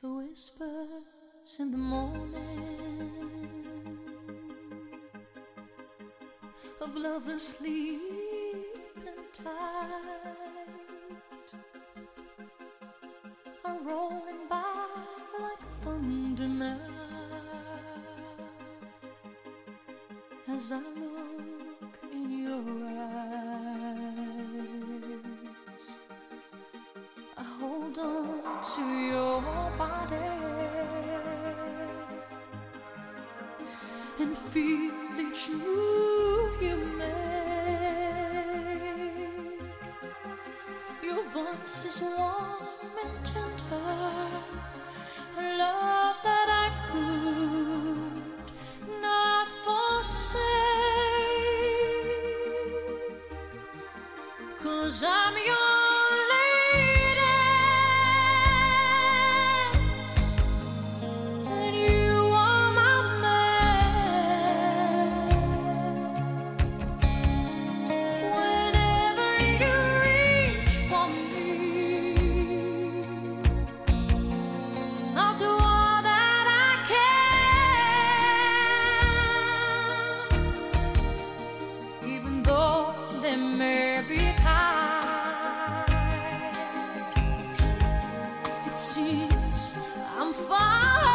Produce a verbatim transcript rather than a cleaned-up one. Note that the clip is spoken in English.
The whispers in the morning of lovers sleeping tight are rolling by like thunder now as I look in your eyes. I hold on to your body and feel each move you make. Your voice is warm and tender, a love that I could not forsake, 'cause I'm your there may be times it seems I'm far